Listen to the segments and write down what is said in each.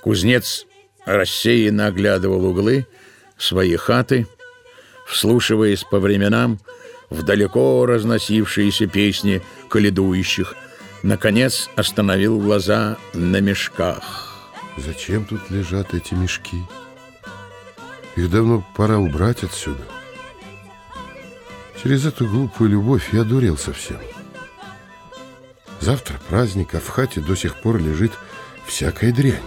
Кузнец рассеянно оглядывал углы своей хаты, вслушиваясь по временам в далеко разносившиеся песни коледующих. Наконец остановил глаза на мешках. Зачем тут лежат эти мешки? Их давно пора убрать отсюда. Через эту глупую любовь я дурел совсем. Завтра праздник, а в хате до сих пор лежит всякая дрянь.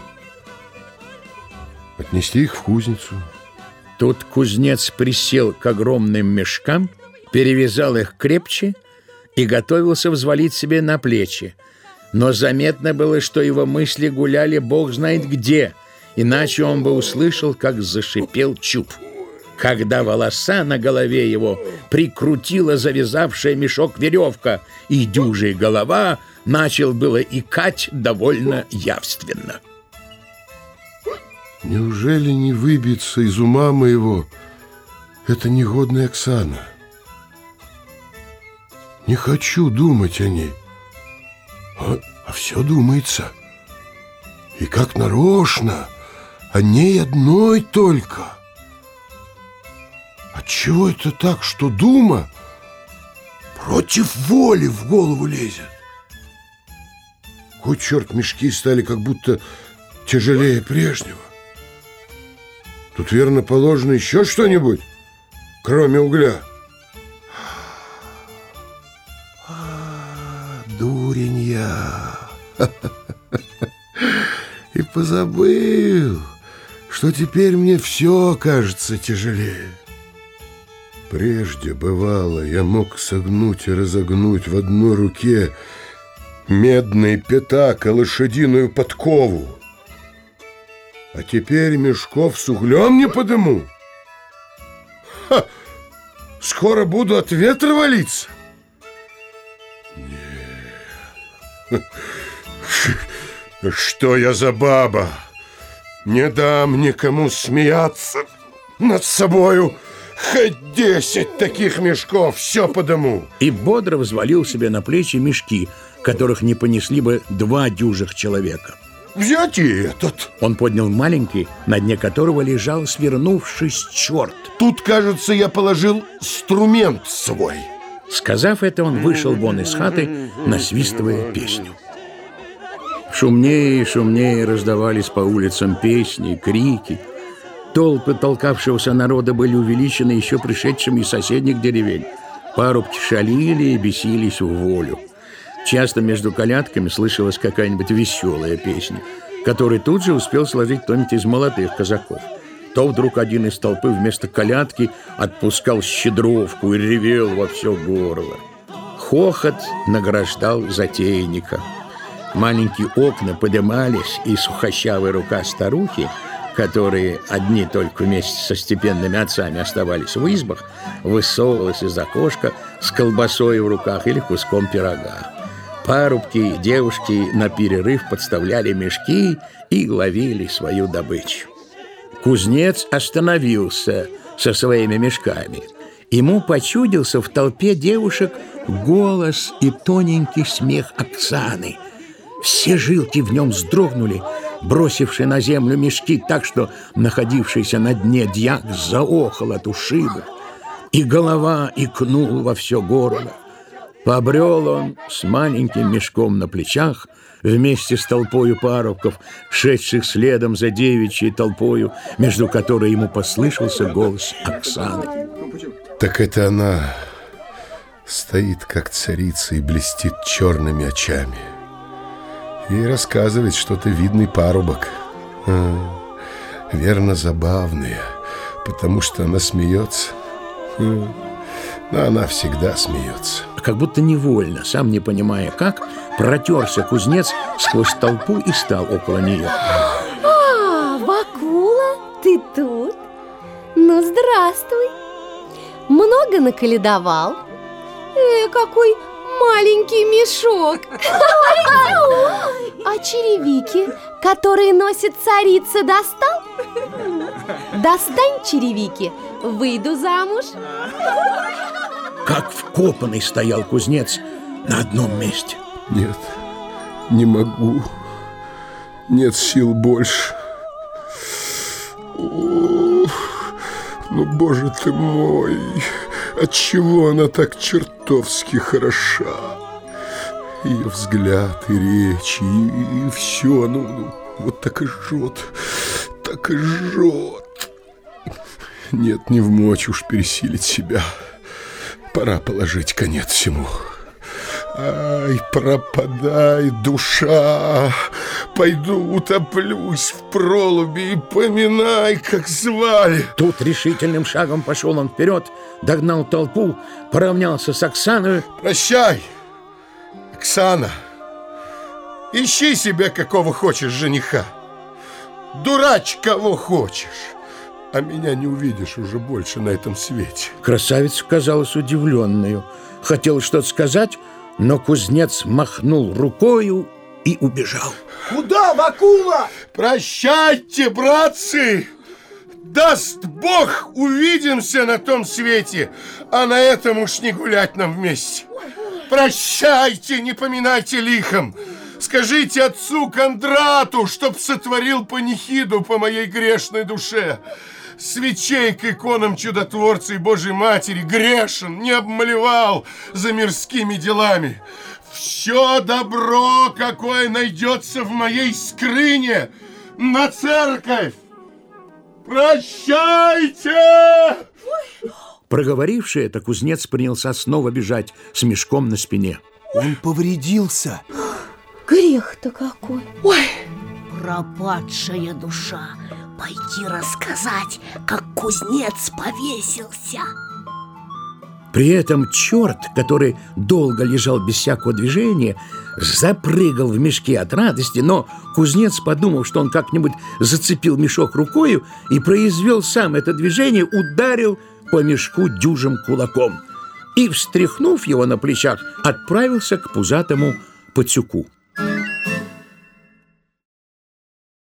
Отнести их в кузницу. Тут кузнец присел к огромным мешкам, перевязал их крепче и готовился взвалить себе на плечи. Но заметно было, что его мысли гуляли бог знает где, иначе он бы услышал, как зашипел чуб. Когда волоса на голове его прикрутила завязавшая мешок веревка, и дюжая голова начал было икать довольно явственно. Неужели не выбьется из ума моего эта негодная Оксана? Не хочу думать о ней, а все думается. И как нарочно, о ней одной только. Отчего это так, что дума против воли в голову лезет? Хоть черт, мешки стали как будто тяжелее прежнего. Тут, верно, положено еще что-нибудь, кроме угля. Дурень я. И позабыл, что теперь мне все кажется тяжелее. Прежде, бывало, я мог согнуть и разогнуть в одной руке медный пятак и лошадиную подкову. А теперь мешков с углем не подыму. Ха! Скоро буду от ветра валиться. Нет. Что я за баба? Не дам никому смеяться над собою. Хоть 10 таких мешков, все подыму. И бодро взвалил себе на плечи мешки, которых не понесли бы 2 дюжих человека. Взять и этот. Он поднял маленький, на дне которого лежал, свернувшись, черт. Тут, кажется, я положил инструмент свой. Сказав это, он вышел вон из хаты, насвистывая песню. Шумнее и шумнее раздавались по улицам песни, крики. Толпы толкавшегося народа были увеличены еще пришедшими из соседних деревень. Парубки шалили и бесились в волю. Часто между колядками слышалась какая-нибудь веселая песня, которую тут же успел сложить кто-нибудь из молодых казаков. То вдруг один из толпы вместо колядки отпускал щедровку и ревел во все горло. Хохот награждал затейника. Маленькие окна подымались, и сухощавая рука старухи, которые одни только вместе со степенными отцами оставались в избах, высовывалась из окошка с колбасой в руках или куском пирога. Парубки и девушки на перерыв подставляли мешки и ловили свою добычу. Кузнец остановился со своими мешками. Ему почудился в толпе девушек голос и тоненький смех Оксаны. Все жилки в нем вздрогнули, бросившие на землю мешки так, что находившийся на дне дьяк заохал от ушибов, и голова икнула во все горло. Побрел он с маленьким мешком на плечах вместе с толпою парубков, шедших следом за девичьей толпою, между которой ему послышался голос Оксаны. Так это она стоит, как царица, и блестит черными очами. И рассказывает что-то видный парубок. Верно, забавная, потому что она смеется. Но она всегда смеется. Как будто невольно, сам не понимая как, протерся кузнец сквозь толпу и стал около нее. Бакула, ты тут? Ну, здравствуй. Много наколедовал? Какой маленький мешок. А черевики, которые носит царица, достал? Достань черевики, выйду замуж. Как вкопанный стоял кузнец на одном месте. Нет, не могу. Нет сил больше. Ну, боже ты мой, отчего она так чертовски хороша? Ее взгляд и речь, и все, ну, вот так и жжет, так и жжет. Нет, не вмочь уж пересилить себя. Пора положить конец всему. Ай, пропадай, душа, пойду утоплюсь в пролуби и поминай, как звали. Тут решительным шагом пошел он вперед, догнал толпу, поравнялся с Оксаной. Прощай, Оксана, ищи себе какого хочешь жениха, дурачь кого хочешь, а меня не увидишь уже больше на этом свете. Красавица казалась удивленную, хотел что-то сказать, но кузнец махнул рукою и убежал. Куда, Вакула? Прощайте, братцы! Даст Бог, увидимся на том свете, а на этом уж не гулять нам вместе. Прощайте, не поминайте лихом. Скажите отцу Кондрату, чтоб сотворил панихиду по моей грешной душе. Свечей к иконам чудотворца и Божьей Матери грешен, не обмалевал за мирскими делами. Все добро, какое найдется в моей скрыне, на церковь. Прощайте! Проговоривший это, кузнец принялся снова бежать с мешком на спине. Он повредился. Грех-то какой. Ой, пропадшая душа, пойти рассказать, как кузнец повесился. При этом черт, который долго лежал без всякого движения, запрыгал в мешке от радости, но кузнец, подумав, что он как-нибудь зацепил мешок рукою и произвел сам это движение, ударил по мешку дюжим кулаком и, встряхнув его на плечах, отправился к пузатому пацюку.